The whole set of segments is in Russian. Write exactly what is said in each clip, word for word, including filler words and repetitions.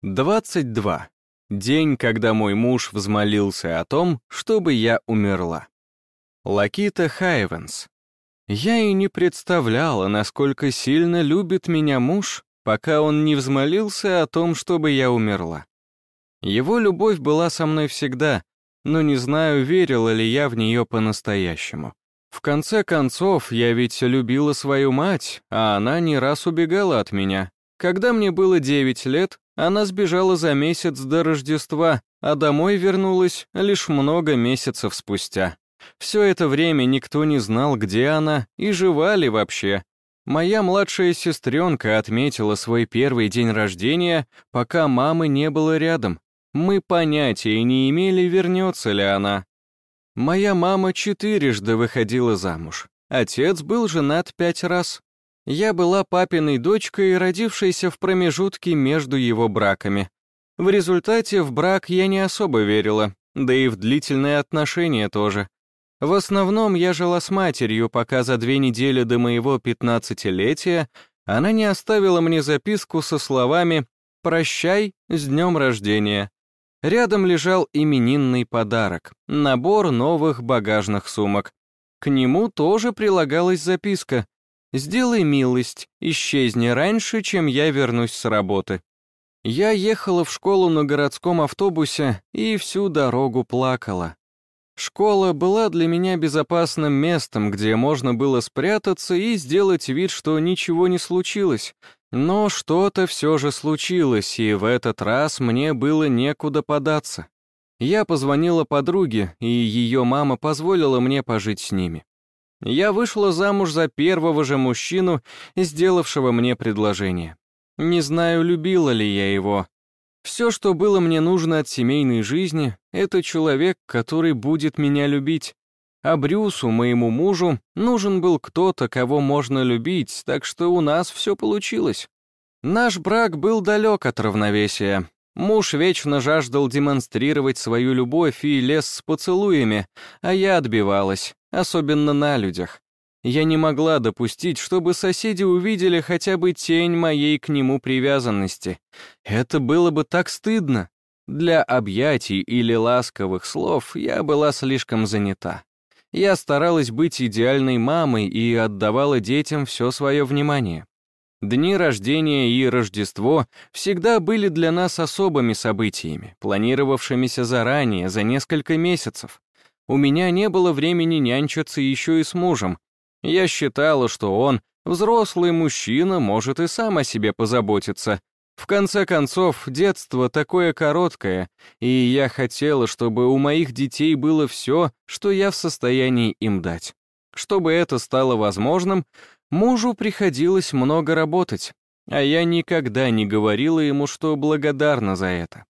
двадцать два. День, когда мой муж взмолился о том, чтобы я умерла. Лакита Хайвенс. Я и не представляла, насколько сильно любит меня муж, пока он не взмолился о том, чтобы я умерла. Его любовь была со мной всегда, но не знаю, верила ли я в нее по-настоящему. В конце концов, я ведь любила свою мать, а она не раз убегала от меня. Когда мне было девять лет, она сбежала за месяц до Рождества, а домой вернулась лишь много месяцев спустя. Все это время никто не знал, где она и жива ли вообще. Моя младшая сестренка отметила свой первый день рождения, пока мамы не было рядом. Мы понятия не имели, вернется ли она. Моя мама четырежды выходила замуж. Отец был женат пять раз. Я была папиной дочкой, родившейся в промежутке между его браками. В результате в брак я не особо верила, да и в длительные отношения тоже. В основном я жила с матерью, пока за две недели до моего пятнадцатилетия она не оставила мне записку со словами «Прощай, с днем рождения». Рядом лежал именинный подарок — набор новых багажных сумок. К нему тоже прилагалась записка «Сделай милость, исчезни раньше, чем я вернусь с работы». Я ехала в школу на городском автобусе и всю дорогу плакала. Школа была для меня безопасным местом, где можно было спрятаться и сделать вид, что ничего не случилось. Но что-то все же случилось, и в этот раз мне было некуда податься. Я позвонила подруге, и ее мама позволила мне пожить с ними. Я вышла замуж за первого же мужчину, сделавшего мне предложение. Не знаю, любила ли я его. Все, что было мне нужно от семейной жизни, это человек, который будет меня любить. А Брюсу, моему мужу, нужен был кто-то, кого можно любить, так что у нас все получилось. Наш брак был далек от равновесия. Муж вечно жаждал демонстрировать свою любовь и лез с поцелуями, а я отбивалась, особенно на людях. Я не могла допустить, чтобы соседи увидели хотя бы тень моей к нему привязанности. Это было бы так стыдно. Для объятий или ласковых слов я была слишком занята. Я старалась быть идеальной мамой и отдавала детям все свое внимание. Дни рождения и Рождество всегда были для нас особыми событиями, планировавшимися заранее, за несколько месяцев. У меня не было времени нянчиться еще и с мужем. Я считала, что он, взрослый мужчина, может и сам о себе позаботиться. В конце концов, детство такое короткое, и я хотела, чтобы у моих детей было все, что я в состоянии им дать. Чтобы это стало возможным, мужу приходилось много работать, а я никогда не говорила ему, что благодарна за это.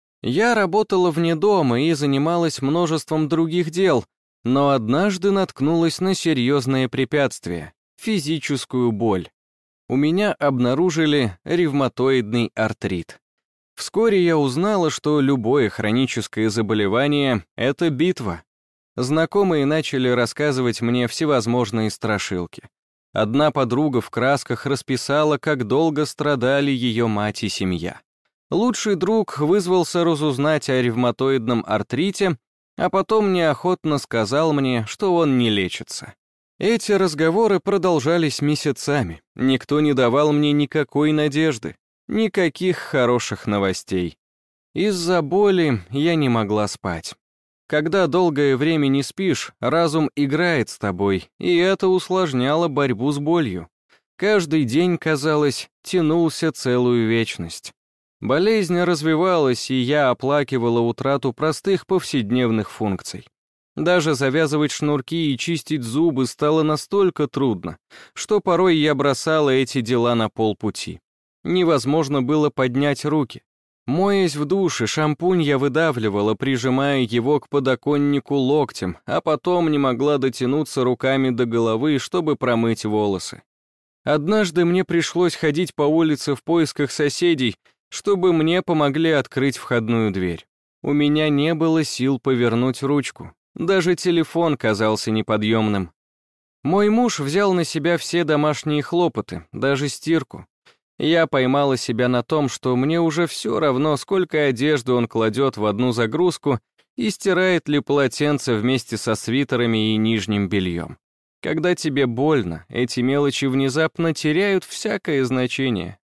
Я работала вне дома и занималась множеством других дел, но однажды наткнулась на серьезное препятствие — физическую боль. У меня обнаружили ревматоидный артрит. Вскоре я узнала, что любое хроническое заболевание — это битва. Знакомые начали рассказывать мне всевозможные страшилки. Одна подруга в красках расписала, как долго страдали ее мать и семья. Лучший друг вызвался разузнать о ревматоидном артрите, а потом неохотно сказал мне, что он не лечится. Эти разговоры продолжались месяцами, никто не давал мне никакой надежды, никаких хороших новостей. Из-за боли я не могла спать. Когда долгое время не спишь, разум играет с тобой, и это усложняло борьбу с болью. Каждый день, казалось, тянулся целую вечность. Болезнь развивалась, и я оплакивала утрату простых повседневных функций. Даже завязывать шнурки и чистить зубы стало настолько трудно, что порой я бросала эти дела на полпути. Невозможно было поднять руки. Моясь в душе, шампунь я выдавливала, прижимая его к подоконнику локтем, а потом не могла дотянуться руками до головы, чтобы промыть волосы. Однажды мне пришлось ходить по улице в поисках соседей, чтобы мне помогли открыть входную дверь. У меня не было сил повернуть ручку. Даже телефон казался неподъемным. Мой муж взял на себя все домашние хлопоты, даже стирку. Я поймала себя на том, что мне уже все равно, сколько одежды он кладет в одну загрузку и стирает ли полотенце вместе со свитерами и нижним бельем. Когда тебе больно, эти мелочи внезапно теряют всякое значение.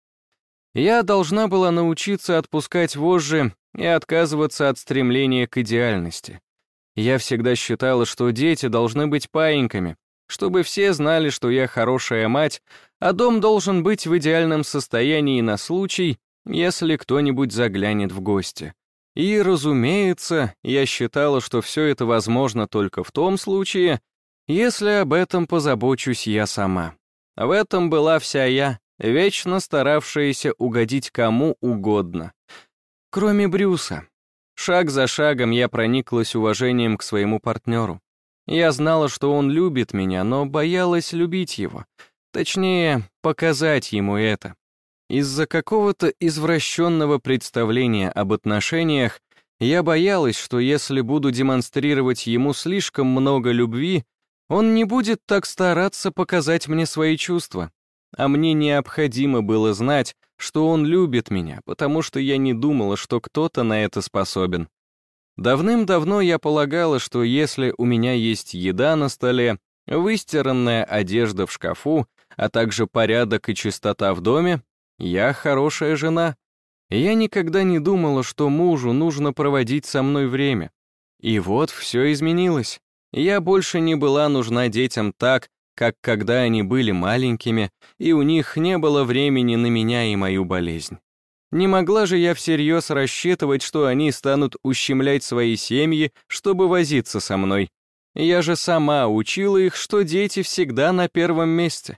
Я должна была научиться отпускать вожжи и отказываться от стремления к идеальности. Я всегда считала, что дети должны быть паиньками, чтобы все знали, что я хорошая мать, а дом должен быть в идеальном состоянии на случай, если кто-нибудь заглянет в гости. И, разумеется, я считала, что все это возможно только в том случае, если об этом позабочусь я сама. В этом была вся я, вечно старавшаяся угодить кому угодно. Кроме Брюса. Шаг за шагом я прониклась уважением к своему партнеру. Я знала, что он любит меня, но боялась любить его. Точнее, показать ему это. Из-за какого-то извращенного представления об отношениях я боялась, что если буду демонстрировать ему слишком много любви, он не будет так стараться показать мне свои чувства. А мне необходимо было знать, что он любит меня, потому что я не думала, что кто-то на это способен. Давным-давно я полагала, что если у меня есть еда на столе, выстиранная одежда в шкафу, а также порядок и чистота в доме, я хорошая жена. Я никогда не думала, что мужу нужно проводить со мной время. И вот все изменилось. Я больше не была нужна детям так, как когда они были маленькими, и у них не было времени на меня и мою болезнь. Не могла же я всерьез рассчитывать, что они станут ущемлять свои семьи, чтобы возиться со мной. Я же сама учила их, что дети всегда на первом месте.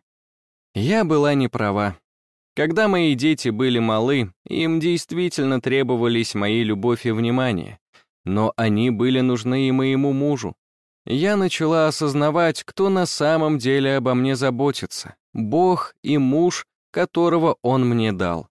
Я была не права. Когда мои дети были малы, им действительно требовались мои любовь и внимание, но они были нужны и моему мужу. Я начала осознавать, кто на самом деле обо мне заботится. Бог и муж, которого он мне дал.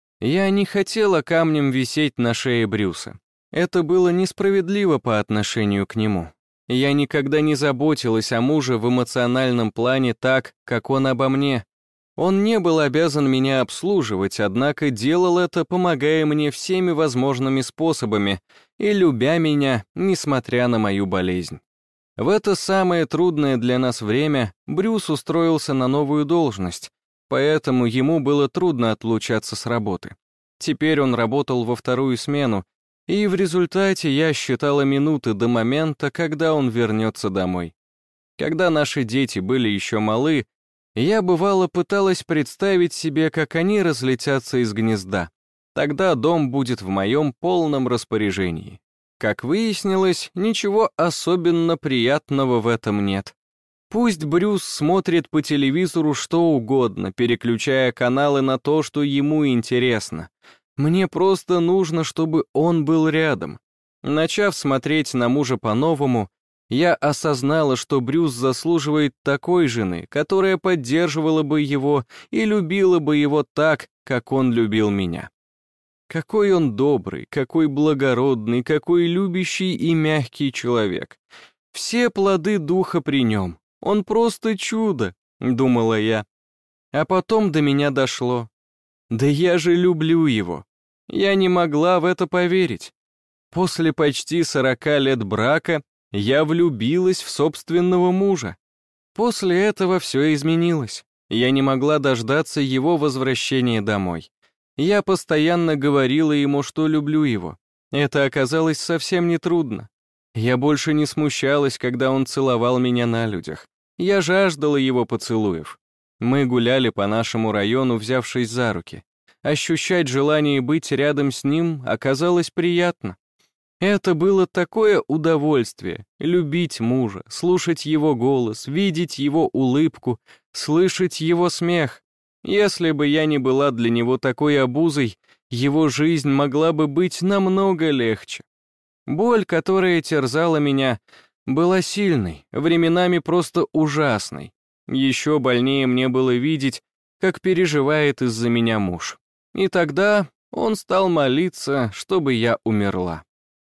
Я не хотела камнем висеть на шее Брюса. Это было несправедливо по отношению к нему. Я никогда не заботилась о муже в эмоциональном плане так, как он обо мне. Он не был обязан меня обслуживать, однако делал это, помогая мне всеми возможными способами и любя меня, несмотря на мою болезнь. В это самое трудное для нас время Брюс устроился на новую должность, поэтому ему было трудно отлучаться с работы. Теперь он работал во вторую смену, и в результате я считала минуты до момента, когда он вернется домой. Когда наши дети были еще малы, я бывало пыталась представить себе, как они разлетятся из гнезда. Тогда дом будет в моем полном распоряжении. Как выяснилось, ничего особенно приятного в этом нет. Пусть Брюс смотрит по телевизору что угодно, переключая каналы на то, что ему интересно. Мне просто нужно, чтобы он был рядом. Начав смотреть на мужа по-новому, я осознала, что Брюс заслуживает такой жены, которая поддерживала бы его и любила бы его так, как он любил меня. Какой он добрый, какой благородный, какой любящий и мягкий человек. Все плоды духа при нем. Он просто чудо, думала я. А потом до меня дошло. Да я же люблю его. Я не могла в это поверить. После почти сорока лет брака я влюбилась в собственного мужа. После этого все изменилось. Я не могла дождаться его возвращения домой. Я постоянно говорила ему, что люблю его. Это оказалось совсем нетрудно. Я больше не смущалась, когда он целовал меня на людях. Я жаждала его поцелуев. Мы гуляли по нашему району, взявшись за руки. Ощущать желание быть рядом с ним оказалось приятно. Это было такое удовольствие — любить мужа, слушать его голос, видеть его улыбку, слышать его смех. Если бы я не была для него такой обузой, его жизнь могла бы быть намного легче. Боль, которая терзала меня, была сильной, временами просто ужасной. Еще больнее мне было видеть, как переживает из-за меня муж. И тогда он стал молиться, чтобы я умерла.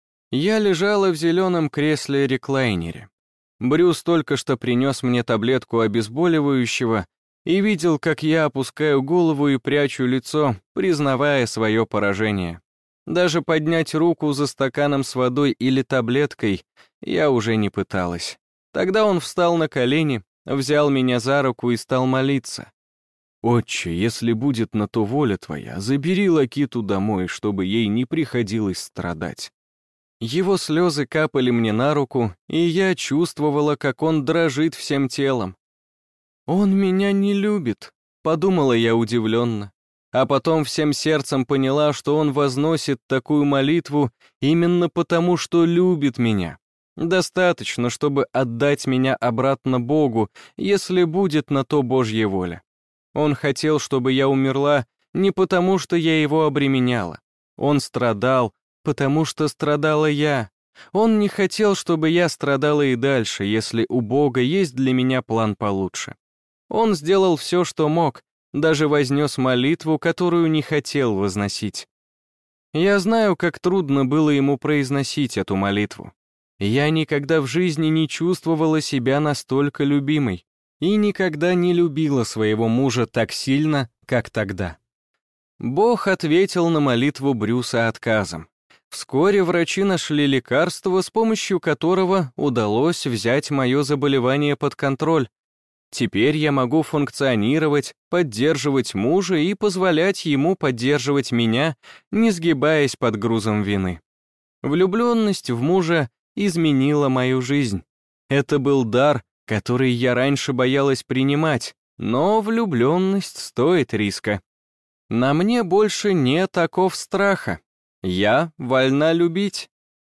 Я лежала в зеленом кресле-реклайнере. Брюс только что принес мне таблетку обезболивающего, и видел, как я опускаю голову и прячу лицо, признавая свое поражение. Даже поднять руку за стаканом с водой или таблеткой я уже не пыталась. Тогда он встал на колени, взял меня за руку и стал молиться. «Отче, если будет на то воля твоя, забери Лакиту домой, чтобы ей не приходилось страдать». Его слезы капали мне на руку, и я чувствовала, как он дрожит всем телом. «Он меня не любит», — подумала я удивленно. А потом всем сердцем поняла, что он возносит такую молитву именно потому, что любит меня. Достаточно, чтобы отдать меня обратно Богу, если будет на то Божья воля. Он хотел, чтобы я умерла не потому, что я его обременяла. Он страдал, потому что страдала я. Он не хотел, чтобы я страдала и дальше, если у Бога есть для меня план получше. Он сделал все, что мог, даже вознес молитву, которую не хотел возносить. Я знаю, как трудно было ему произносить эту молитву. Я никогда в жизни не чувствовала себя настолько любимой и никогда не любила своего мужа так сильно, как тогда. Бог ответил на молитву Брюса отказом. Вскоре врачи нашли лекарство, с помощью которого удалось взять мое заболевание под контроль. Теперь я могу функционировать, поддерживать мужа и позволять ему поддерживать меня, не сгибаясь под грузом вины. Влюбленность в мужа изменила мою жизнь. Это был дар, который я раньше боялась принимать, но влюбленность стоит риска. На мне больше нет оков страха. Я вольна любить.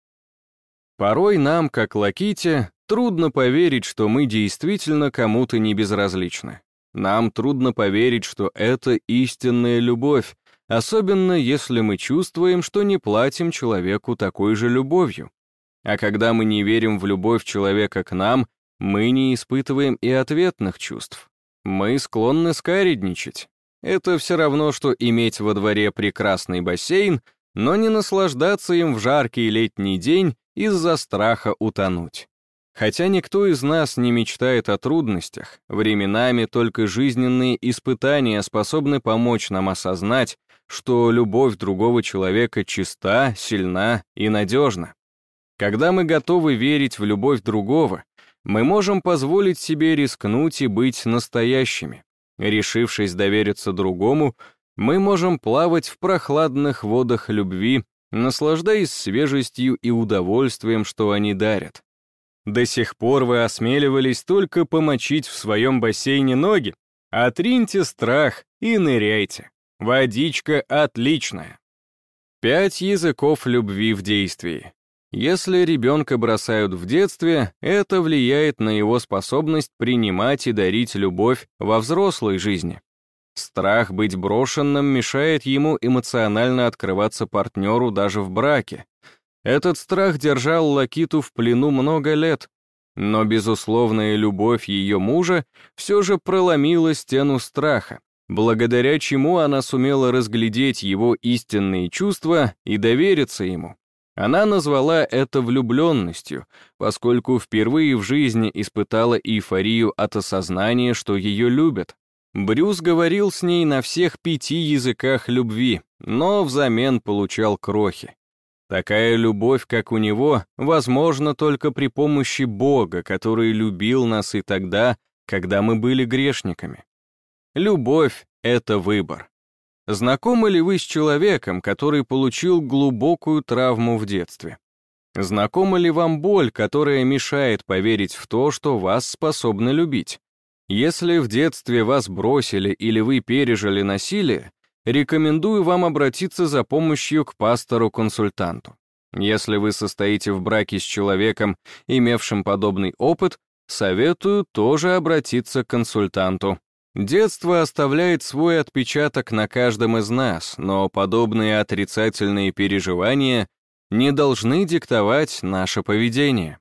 Порой нам, как Лаките, трудно поверить, что мы действительно кому-то не безразличны. Нам трудно поверить, что это истинная любовь, особенно если мы чувствуем, что не платим человеку такой же любовью. А когда мы не верим в любовь человека к нам, мы не испытываем и ответных чувств. Мы склонны скаредничать. Это все равно, что иметь во дворе прекрасный бассейн, но не наслаждаться им в жаркий летний день из-за страха утонуть. Хотя никто из нас не мечтает о трудностях, временами только жизненные испытания способны помочь нам осознать, что любовь другого человека чиста, сильна и надежна. Когда мы готовы верить в любовь другого, мы можем позволить себе рискнуть и быть настоящими. Решившись довериться другому, мы можем плавать в прохладных водах любви, наслаждаясь свежестью и удовольствием, что они дарят. До сих пор вы осмеливались только помочить в своем бассейне ноги? Отриньте страх и ныряйте. Водичка отличная. Пять языков любви в действии. Если ребенка бросают в детстве, это влияет на его способность принимать и дарить любовь во взрослой жизни. Страх быть брошенным мешает ему эмоционально открываться партнеру даже в браке. Этот страх держал Лакиту в плену много лет, но безусловная любовь ее мужа все же проломила стену страха, благодаря чему она сумела разглядеть его истинные чувства и довериться ему. Она назвала это влюбленностью, поскольку впервые в жизни испытала эйфорию от осознания, что ее любят. Брюс говорил с ней на всех пяти языках любви, но взамен получал крохи. Такая любовь, как у него, возможна только при помощи Бога, который любил нас и тогда, когда мы были грешниками. Любовь — это выбор. Знакомы ли вы с человеком, который получил глубокую травму в детстве? Знакома ли вам боль, которая мешает поверить в то, что вас способны любить? Если в детстве вас бросили или вы пережили насилие, рекомендую вам обратиться за помощью к пастору-консультанту. Если вы состоите в браке с человеком, имевшим подобный опыт, советую тоже обратиться к консультанту. Детство оставляет свой отпечаток на каждом из нас, но подобные отрицательные переживания не должны диктовать наше поведение.